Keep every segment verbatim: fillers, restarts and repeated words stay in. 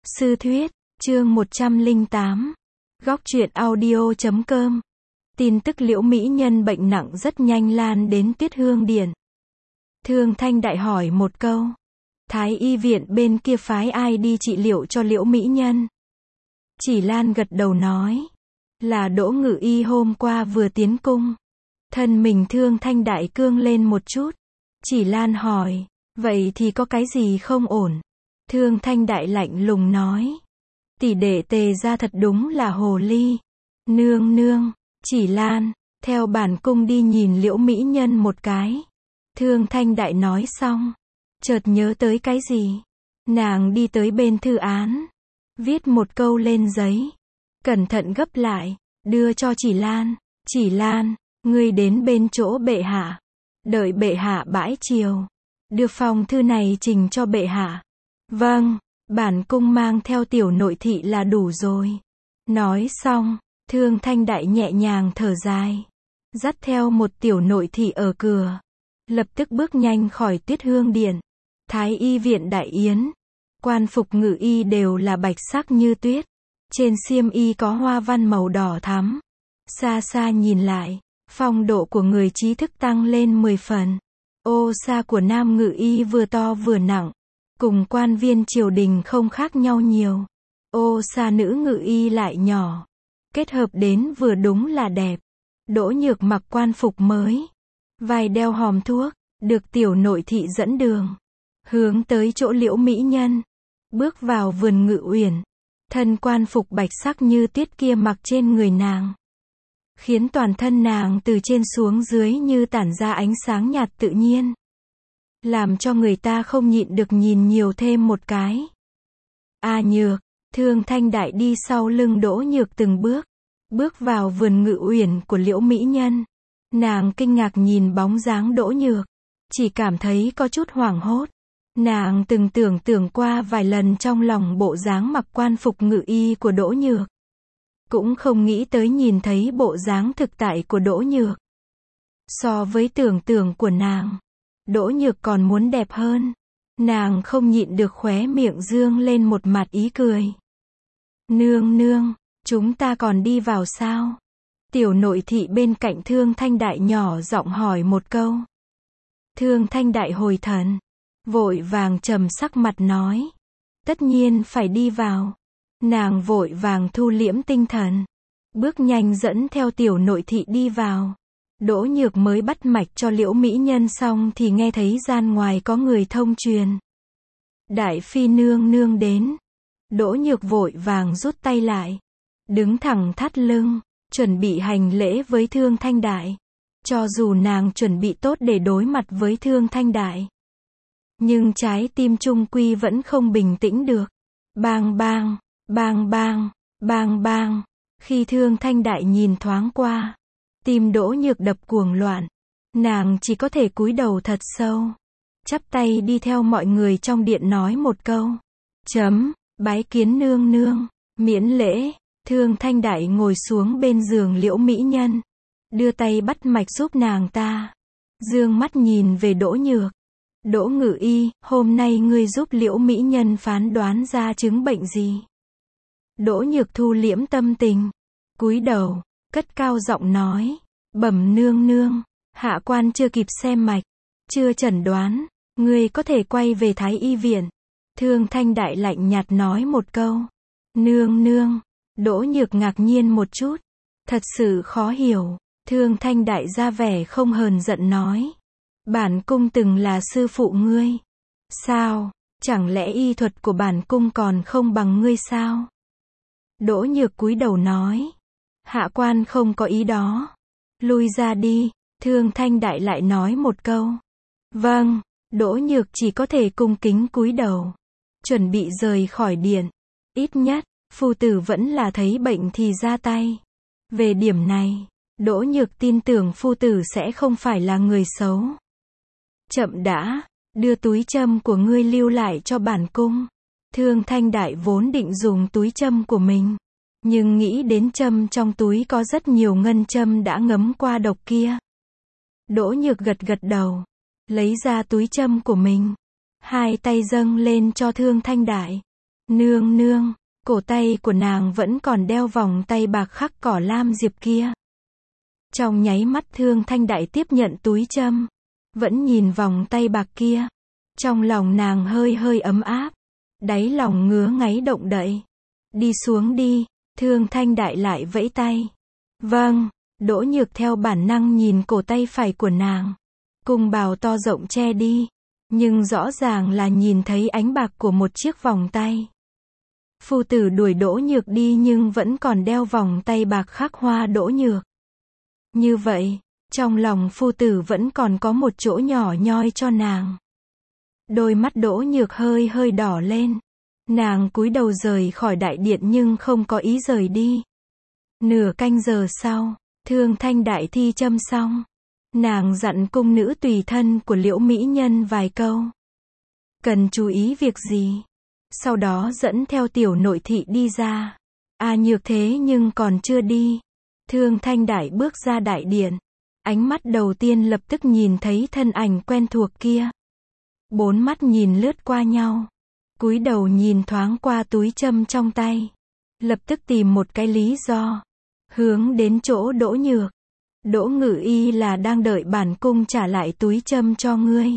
Sư thuyết, chương một trăm lẻ tám. Góc truyện audio chấm com. Tin tức Liễu mỹ nhân bệnh nặng rất nhanh lan đến Tuyết Hương Điện. Thương Thanh Đại hỏi một câu. Thái y viện bên kia phái ai đi trị liệu cho Liễu mỹ nhân? Chỉ Lan gật đầu nói. Là Đỗ Ngự Y hôm qua vừa tiến cung. Thân mình Thương Thanh Đại cương lên một chút. Chỉ Lan hỏi. Vậy thì có cái gì không ổn? Thương Thanh Đại lạnh lùng nói. Tỷ đệ Tề ra thật đúng là hồ ly. Nương nương, Chỉ Lan, theo bản cung đi nhìn Liễu mỹ nhân một cái. Thương Thanh Đại nói xong, chợt nhớ tới cái gì. Nàng đi tới bên thư án, viết một câu lên giấy, cẩn thận gấp lại, đưa cho Chỉ Lan. Chỉ Lan, ngươi đến bên chỗ bệ hạ, đợi bệ hạ bãi triều, đưa phong thư này trình cho bệ hạ. Vâng, bản cung mang theo tiểu nội thị là đủ rồi. Nói xong, Thương Thanh Đại nhẹ nhàng thở dài, dắt theo một tiểu nội thị ở cửa, lập tức bước nhanh khỏi Tuyết Hương Điện. Thái y viện đại yến, quan phục ngự y đều là bạch sắc như tuyết, trên xiêm y có hoa văn màu đỏ thắm. Xa xa nhìn lại, phong độ của người trí thức tăng lên mười phần. Ô sa của nam ngự y vừa to vừa nặng, cùng quan viên triều đình không khác nhau nhiều. Ô sa nữ ngự y lại nhỏ, kết hợp đến vừa đúng là đẹp. Đỗ Nhược mặc quan phục mới, vai đeo hòm thuốc, được tiểu nội thị dẫn đường, hướng tới chỗ Liễu mỹ nhân. Bước vào vườn ngự uyển, thân quan phục bạch sắc như tuyết kia mặc trên người nàng, khiến toàn thân nàng từ trên xuống dưới như tản ra ánh sáng nhạt tự nhiên, làm cho người ta không nhịn được nhìn nhiều thêm một cái. A Nhược, Thương Thanh Đại đi sau lưng Đỗ Nhược từng bước, bước vào vườn ngự uyển của Liễu mỹ nhân. Nàng kinh ngạc nhìn bóng dáng Đỗ Nhược, chỉ cảm thấy có chút hoảng hốt. Nàng từng tưởng tượng qua vài lần trong lòng bộ dáng mặc quan phục ngự y của Đỗ Nhược, cũng không nghĩ tới nhìn thấy bộ dáng thực tại của Đỗ Nhược. So với tưởng tượng của nàng, Đỗ Nhược còn muốn đẹp hơn. Nàng không nhịn được khóe miệng dương lên một mặt ý cười. Nương nương, chúng ta còn đi vào sao? Tiểu nội thị bên cạnh Thương Thanh Đại nhỏ giọng hỏi một câu. Thương Thanh Đại hồi thần, vội vàng trầm sắc mặt nói. Tất nhiên phải đi vào. Nàng vội vàng thu liễm tinh thần, bước nhanh dẫn theo tiểu nội thị đi vào. Đỗ Nhược mới bắt mạch cho Liễu mỹ nhân xong thì nghe thấy gian ngoài có người thông truyền. Đại phi nương nương đến. Đỗ Nhược vội vàng rút tay lại, đứng thẳng thắt lưng, chuẩn bị hành lễ với Thương Thanh Đại. Cho dù nàng chuẩn bị tốt để đối mặt với Thương Thanh Đại, nhưng trái tim trung quy vẫn không bình tĩnh được. Bang bang, bang bang, bang bang. Khi Thương Thanh Đại nhìn thoáng qua, tim Đỗ Nhược đập cuồng loạn. Nàng chỉ có thể cúi đầu thật sâu, chắp tay đi theo mọi người trong điện nói một câu. Chấm, bái kiến nương nương, miễn lễ. Thương Thanh Đại ngồi xuống bên giường Liễu mỹ nhân, đưa tay bắt mạch giúp nàng ta, dương mắt nhìn về Đỗ Nhược. Đỗ Ngự Y, hôm nay ngươi giúp Liễu mỹ nhân phán đoán ra chứng bệnh gì? Đỗ Nhược thu liễm tâm tình, cúi đầu, cất cao giọng nói. Bẩm nương nương, hạ quan chưa kịp xem mạch, chưa chẩn đoán, ngươi có thể quay về Thái y viện. Thương Thanh Đại lạnh nhạt nói một câu. Nương nương. Đỗ Nhược ngạc nhiên một chút, thật sự khó hiểu. Thương Thanh Đại ra vẻ không hờn giận nói. Bản cung từng là sư phụ ngươi. Sao, chẳng lẽ y thuật của bản cung còn không bằng ngươi sao? Đỗ Nhược cúi đầu nói. Hạ quan không có ý đó. Lui ra đi. Thương Thanh Đại lại nói một câu. Vâng. Đỗ Nhược chỉ có thể cung kính cúi đầu, chuẩn bị rời khỏi điện. Ít nhất, phu tử vẫn là thấy bệnh thì ra tay. Về điểm này, Đỗ Nhược tin tưởng phu tử sẽ không phải là người xấu. Chậm đã, đưa túi châm của ngươi lưu lại cho bản cung. Thương Thanh Đại vốn định dùng túi châm của mình, nhưng nghĩ đến châm trong túi có rất nhiều ngân châm đã ngấm qua độc kia. Đỗ Nhược gật gật đầu, lấy ra túi châm của mình, hai tay dâng lên cho Thương Thanh Đại. Nương nương, cổ tay của nàng vẫn còn đeo vòng tay bạc khắc cỏ lam diệp kia. Trong nháy mắt Thương Thanh Đại tiếp nhận túi châm, vẫn nhìn vòng tay bạc kia. Trong lòng nàng hơi hơi ấm áp, đáy lòng ngứa ngáy động đậy. Đi xuống đi, Thương Thanh Đại lại vẫy tay. Vâng, Đỗ Nhược theo bản năng nhìn cổ tay phải của nàng. Cung bào to rộng che đi, nhưng rõ ràng là nhìn thấy ánh bạc của một chiếc vòng tay. Phu tử đuổi Đỗ Nhược đi nhưng vẫn còn đeo vòng tay bạc khắc hoa Đỗ Nhược. Như vậy, trong lòng phu tử vẫn còn có một chỗ nhỏ nhoi cho nàng. Đôi mắt Đỗ Nhược hơi hơi đỏ lên. Nàng cúi đầu rời khỏi đại điện nhưng không có ý rời đi. Nửa canh giờ sau, Thương Thanh Đại thi châm xong. Nàng dặn cung nữ tùy thân của Liễu Mỹ Nhân vài câu. Cần chú ý việc gì? Sau đó dẫn theo tiểu nội thị đi ra. À Nhược thế nhưng còn chưa đi. Thương Thanh Đại bước ra đại điện. Ánh mắt đầu tiên lập tức nhìn thấy thân ảnh quen thuộc kia. Bốn mắt nhìn lướt qua nhau. Cúi đầu nhìn thoáng qua túi châm trong tay. Lập tức tìm một cái lý do. Hướng đến chỗ Đỗ Nhược. Đỗ Ngự Y là đang đợi bản cung trả lại túi châm cho ngươi.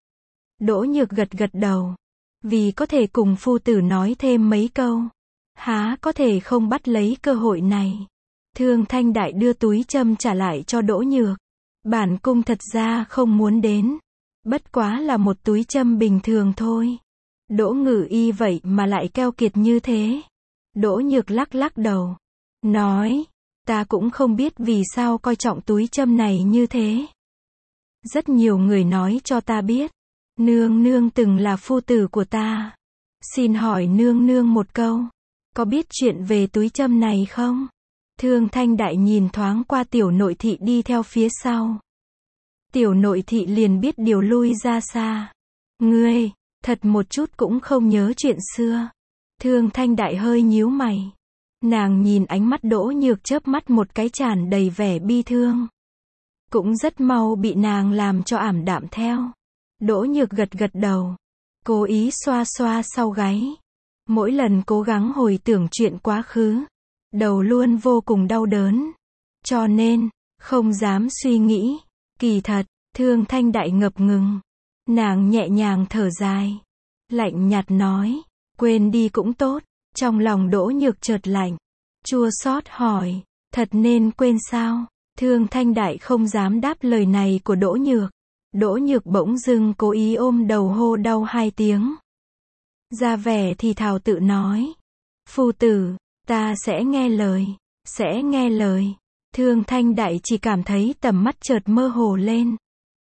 Đỗ Nhược gật gật đầu. Vì có thể cùng phu tử nói thêm mấy câu. Há có thể không bắt lấy cơ hội này. Thương Thanh Đại đưa túi châm trả lại cho Đỗ Nhược. Bản cung thật ra không muốn đến. Bất quá là một túi châm bình thường thôi. Đỗ Ngự Y vậy mà lại keo kiệt như thế. Đỗ Nhược lắc lắc đầu. Nói, ta cũng không biết vì sao coi trọng túi châm này như thế. Rất nhiều người nói cho ta biết. Nương nương từng là phu tử của ta. Xin hỏi nương nương một câu. Có biết chuyện về túi châm này không? Thương Thanh Đại nhìn thoáng qua tiểu nội thị đi theo phía sau. Tiểu nội thị liền biết điều lui ra xa. Ngươi, thật một chút cũng không nhớ chuyện xưa. Thương Thanh Đại hơi nhíu mày. Nàng nhìn ánh mắt Đỗ Nhược chớp mắt một cái tràn đầy vẻ bi thương. Cũng rất mau bị nàng làm cho ảm đạm theo. Đỗ Nhược gật gật đầu. Cố ý xoa xoa sau gáy. Mỗi lần cố gắng hồi tưởng chuyện quá khứ. Đầu luôn vô cùng đau đớn. Cho nên, không dám suy nghĩ. Kỳ thật, Thương Thanh Đại ngập ngừng. Nàng nhẹ nhàng thở dài. Lạnh nhạt nói. Quên đi cũng tốt. Trong lòng Đỗ Nhược chợt lạnh. Chua xót hỏi. Thật nên quên sao? Thương Thanh Đại không dám đáp lời này của Đỗ Nhược. Đỗ Nhược bỗng dưng cố ý ôm đầu hô đau hai tiếng. Ra vẻ thì thào tự nói. Phu tử, ta sẽ nghe lời. Sẽ nghe lời. Thương Thanh Đại chỉ cảm thấy tầm mắt chợt mơ hồ lên.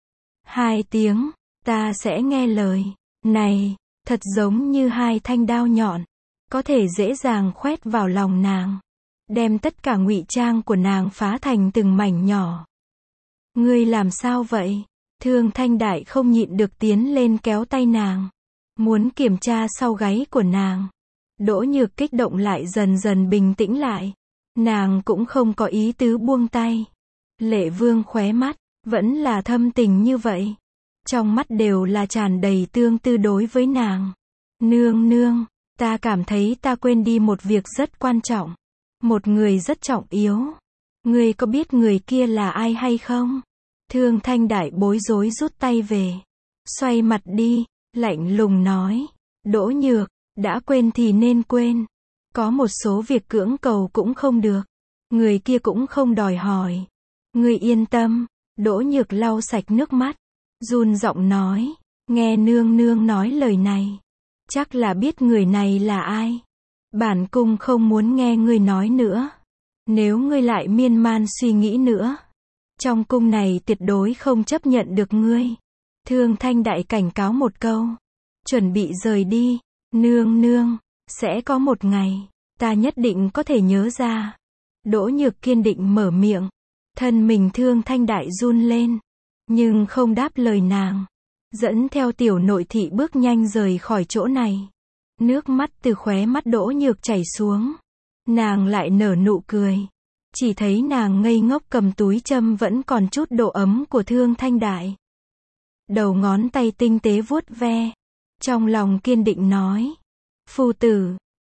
Hai tiếng. Ta sẽ nghe lời. Này, thật giống như hai thanh đao nhọn. Có thể dễ dàng khoét vào lòng nàng. Đem tất cả ngụy trang của nàng phá thành từng mảnh nhỏ. Ngươi làm sao vậy? Thương Thanh Đại không nhịn được tiến lên kéo tay nàng. Muốn kiểm tra sau gáy của nàng. Đỗ Nhược kích động lại dần dần bình tĩnh lại. Nàng cũng không có ý tứ buông tay. Lệ Vương khóe mắt, vẫn là thâm tình như vậy. Trong mắt đều là tràn đầy tương tư đối với nàng. Nương nương, ta cảm thấy ta quên đi một việc rất quan trọng. Một người rất trọng yếu. Ngươi có biết người kia là ai hay không? Thương Thanh Đại bối rối rút tay về. Xoay mặt đi, lạnh lùng nói. Đỗ Nhược, đã quên thì nên quên. Có một số việc cưỡng cầu cũng không được. Người kia cũng không đòi hỏi. Ngươi yên tâm. Đỗ Nhược lau sạch nước mắt. Run giọng nói. Nghe nương nương nói lời này. Chắc là biết người này là ai. Bản cung không muốn nghe ngươi nói nữa. Nếu ngươi lại miên man suy nghĩ nữa. Trong cung này tuyệt đối không chấp nhận được ngươi. Thương Thanh Đại cảnh cáo một câu. Chuẩn bị rời đi. Nương nương, sẽ có một ngày, ta nhất định có thể nhớ ra. Đỗ Nhược kiên định mở miệng. Thân mình Thương Thanh Đại run lên. Nhưng không đáp lời nàng. Dẫn theo tiểu nội thị bước nhanh rời khỏi chỗ này. Nước mắt từ khóe mắt Đỗ Nhược chảy xuống. Nàng lại nở nụ cười. Chỉ thấy nàng ngây ngốc cầm túi châm vẫn còn chút độ ấm của Thương Thanh Đại. Đầu ngón tay tinh tế vuốt ve. Trong lòng kiên định nói. Phu tử,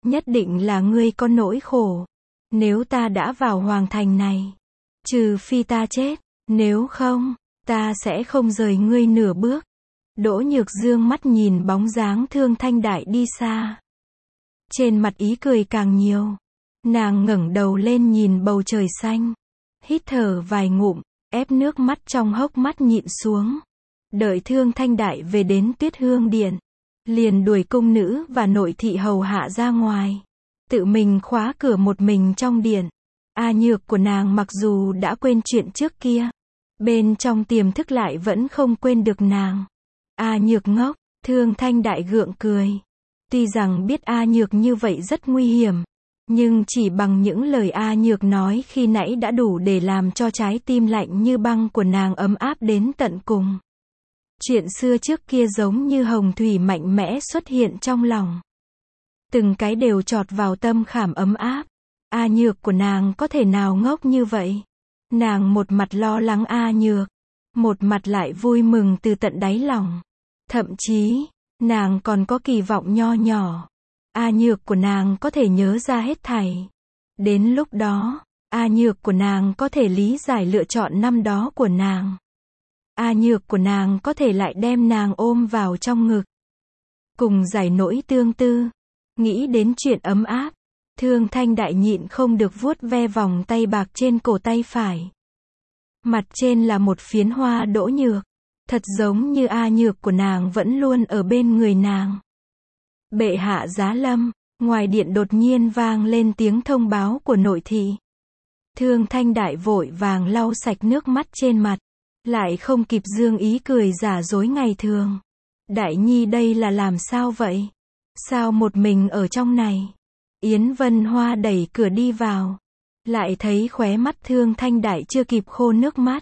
Nhất định là ngươi có nỗi khổ. Nếu ta đã vào hoàng thành này, trừ phi ta chết, nếu không, ta sẽ không rời ngươi nửa bước. Đỗ Nhược Dương mắt nhìn bóng dáng Thương Thanh Đại đi xa. Trên mặt ý cười càng nhiều. Nàng ngẩng đầu lên nhìn bầu trời xanh. Hít thở vài ngụm, ép nước mắt trong hốc mắt nhịn xuống. Đợi Thương Thanh Đại về đến Tuyết Hương Điện, liền đuổi cung nữ và nội thị hầu hạ ra ngoài. Tự mình khóa cửa một mình trong điện. A Nhược của nàng mặc dù đã quên chuyện trước kia, bên trong tiềm thức lại vẫn không quên được nàng. A Nhược ngốc, Thương Thanh Đại gượng cười. Tuy rằng biết A Nhược như vậy rất nguy hiểm, nhưng chỉ bằng những lời A Nhược nói khi nãy đã đủ để làm cho trái tim lạnh như băng của nàng ấm áp đến tận cùng. Chuyện xưa trước kia giống như hồng thủy mạnh mẽ xuất hiện trong lòng. Từng cái đều chọt vào tâm khảm ấm áp. A Nhược của nàng có thể nào ngốc như vậy? Nàng một mặt lo lắng A Nhược, một mặt lại vui mừng từ tận đáy lòng. Thậm chí, nàng còn có kỳ vọng nho nhỏ. A Nhược của nàng có thể nhớ ra hết thảy. Đến lúc đó, A Nhược của nàng có thể lý giải lựa chọn năm đó của nàng. A Nhược của nàng có thể lại đem nàng ôm vào trong ngực, cùng giải nỗi tương tư. Nghĩ đến chuyện ấm áp, Thương Thanh Đại nhịn không được vuốt ve vòng tay bạc trên cổ tay phải. Mặt trên là một phiến hoa Đỗ Nhược. Thật giống như A Nhược của nàng vẫn luôn ở bên người nàng. Bệ hạ giá lâm, ngoài điện đột nhiên vang lên tiếng thông báo của nội thị. Thương Thanh Đại vội vàng lau sạch nước mắt trên mặt, lại không kịp dương ý cười giả dối ngày thường. Đại nhi đây là làm sao vậy? Sao một mình ở trong này? Yến Vân Hoa đẩy cửa đi vào, lại thấy khóe mắt Thương Thanh Đại chưa kịp khô nước mắt.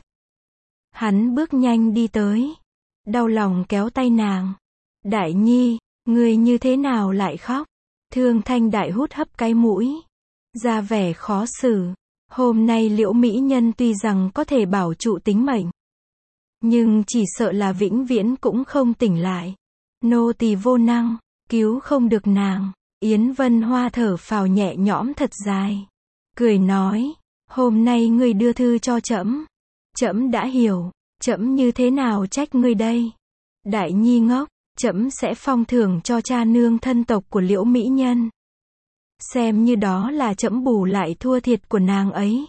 Hắn bước nhanh đi tới, đau lòng kéo tay nàng. Đại nhi, ngươi như thế nào lại khóc? Thương Thanh Đại hút hấp cái mũi, ra vẻ khó xử. Hôm nay Liễu mỹ nhân tuy rằng có thể bảo trụ tính mệnh, nhưng chỉ sợ là vĩnh viễn cũng không tỉnh lại. Nô tỳ vô năng, cứu không được nàng. Yến Vân Hoa thở phào nhẹ nhõm thật dài, cười nói, hôm nay ngươi đưa thư cho trẫm, trẫm đã hiểu, trẫm như thế nào trách ngươi đây? Đại nhi ngốc, trẫm sẽ phong thưởng cho cha nương thân tộc của Liễu mỹ nhân. Xem như đó là trẫm bù lại thua thiệt của nàng ấy.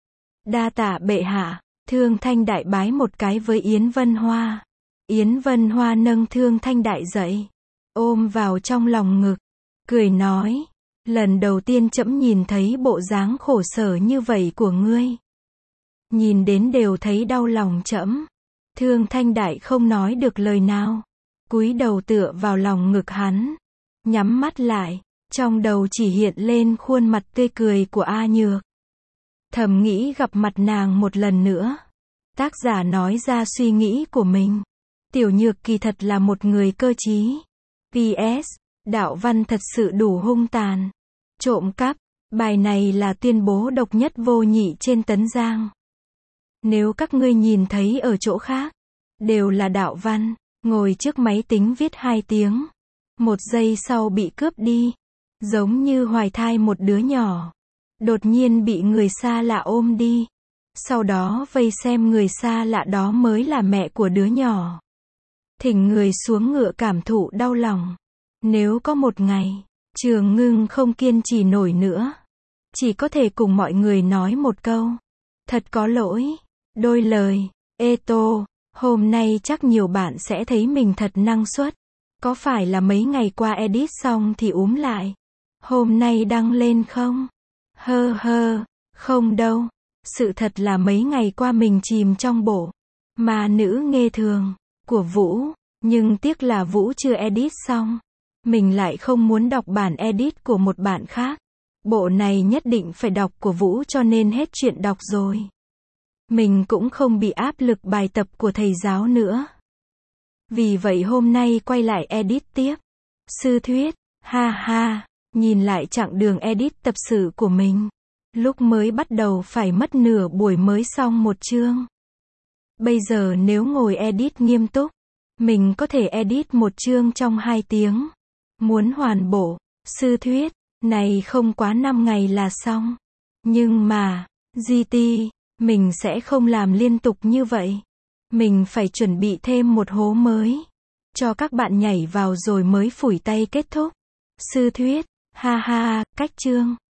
Đa tạ bệ hạ. Thương Thanh Đại bái một cái với Yến Vân Hoa. Yến Vân Hoa nâng Thương Thanh Đại dậy, ôm vào trong lòng ngực, cười nói, lần đầu tiên trẫm nhìn thấy bộ dáng khổ sở như vậy của ngươi. Nhìn đến đều thấy đau lòng trẫm. Thương Thanh Đại không nói được lời nào, cúi đầu tựa vào lòng ngực hắn, nhắm mắt lại, trong đầu chỉ hiện lên khuôn mặt tươi cười của A Nhược. Thầm nghĩ gặp mặt nàng một lần nữa. Tác giả nói ra suy nghĩ của mình. Tiểu Nhược kỳ thật là một người cơ trí. pê ét. Đạo văn thật sự đủ hung tàn. Trộm cắp. Bài này là tuyên bố độc nhất vô nhị trên Tấn Giang. Nếu các ngươi nhìn thấy ở chỗ khác, đều là đạo văn, ngồi trước máy tính viết hai tiếng, một giây sau bị cướp đi, giống như hoài thai một đứa nhỏ, đột nhiên bị người xa lạ ôm đi, sau đó vây xem người xa lạ đó mới là mẹ của đứa nhỏ. Thỉnh người xuống ngựa cảm thụ đau lòng. Nếu có một ngày, Trường Ngưng không kiên trì nổi nữa, chỉ có thể cùng mọi người nói một câu, thật có lỗi. Đôi lời, ê tô, hôm nay chắc nhiều bạn sẽ thấy mình thật năng suất. Có phải là mấy ngày qua edit xong thì úm lại? Hôm nay đăng lên không? Hơ hơ, không đâu. Sự thật là mấy ngày qua mình chìm trong bộ mà nữ nghề thường của Vũ, nhưng tiếc là Vũ chưa edit xong. Mình lại không muốn đọc bản edit của một bạn khác. Bộ này nhất định phải đọc của Vũ cho nên hết chuyện đọc rồi. Mình cũng không bị áp lực bài tập của thầy giáo nữa. Vì vậy hôm nay quay lại edit tiếp. Sư thuyết, ha ha, nhìn lại chặng đường edit tập sự của mình. Lúc mới bắt đầu phải mất nửa buổi mới xong một chương. Bây giờ nếu ngồi edit nghiêm túc, mình có thể edit một chương trong hai tiếng. Muốn hoàn bổ, sư thuyết, Này không quá năm ngày là xong. Nhưng mà, giê tê, mình sẽ không làm liên tục như vậy. Mình phải chuẩn bị thêm một hố mới. Cho các bạn nhảy vào rồi mới phủi tay kết thúc. Sư thuyết, ha ha, cách chương.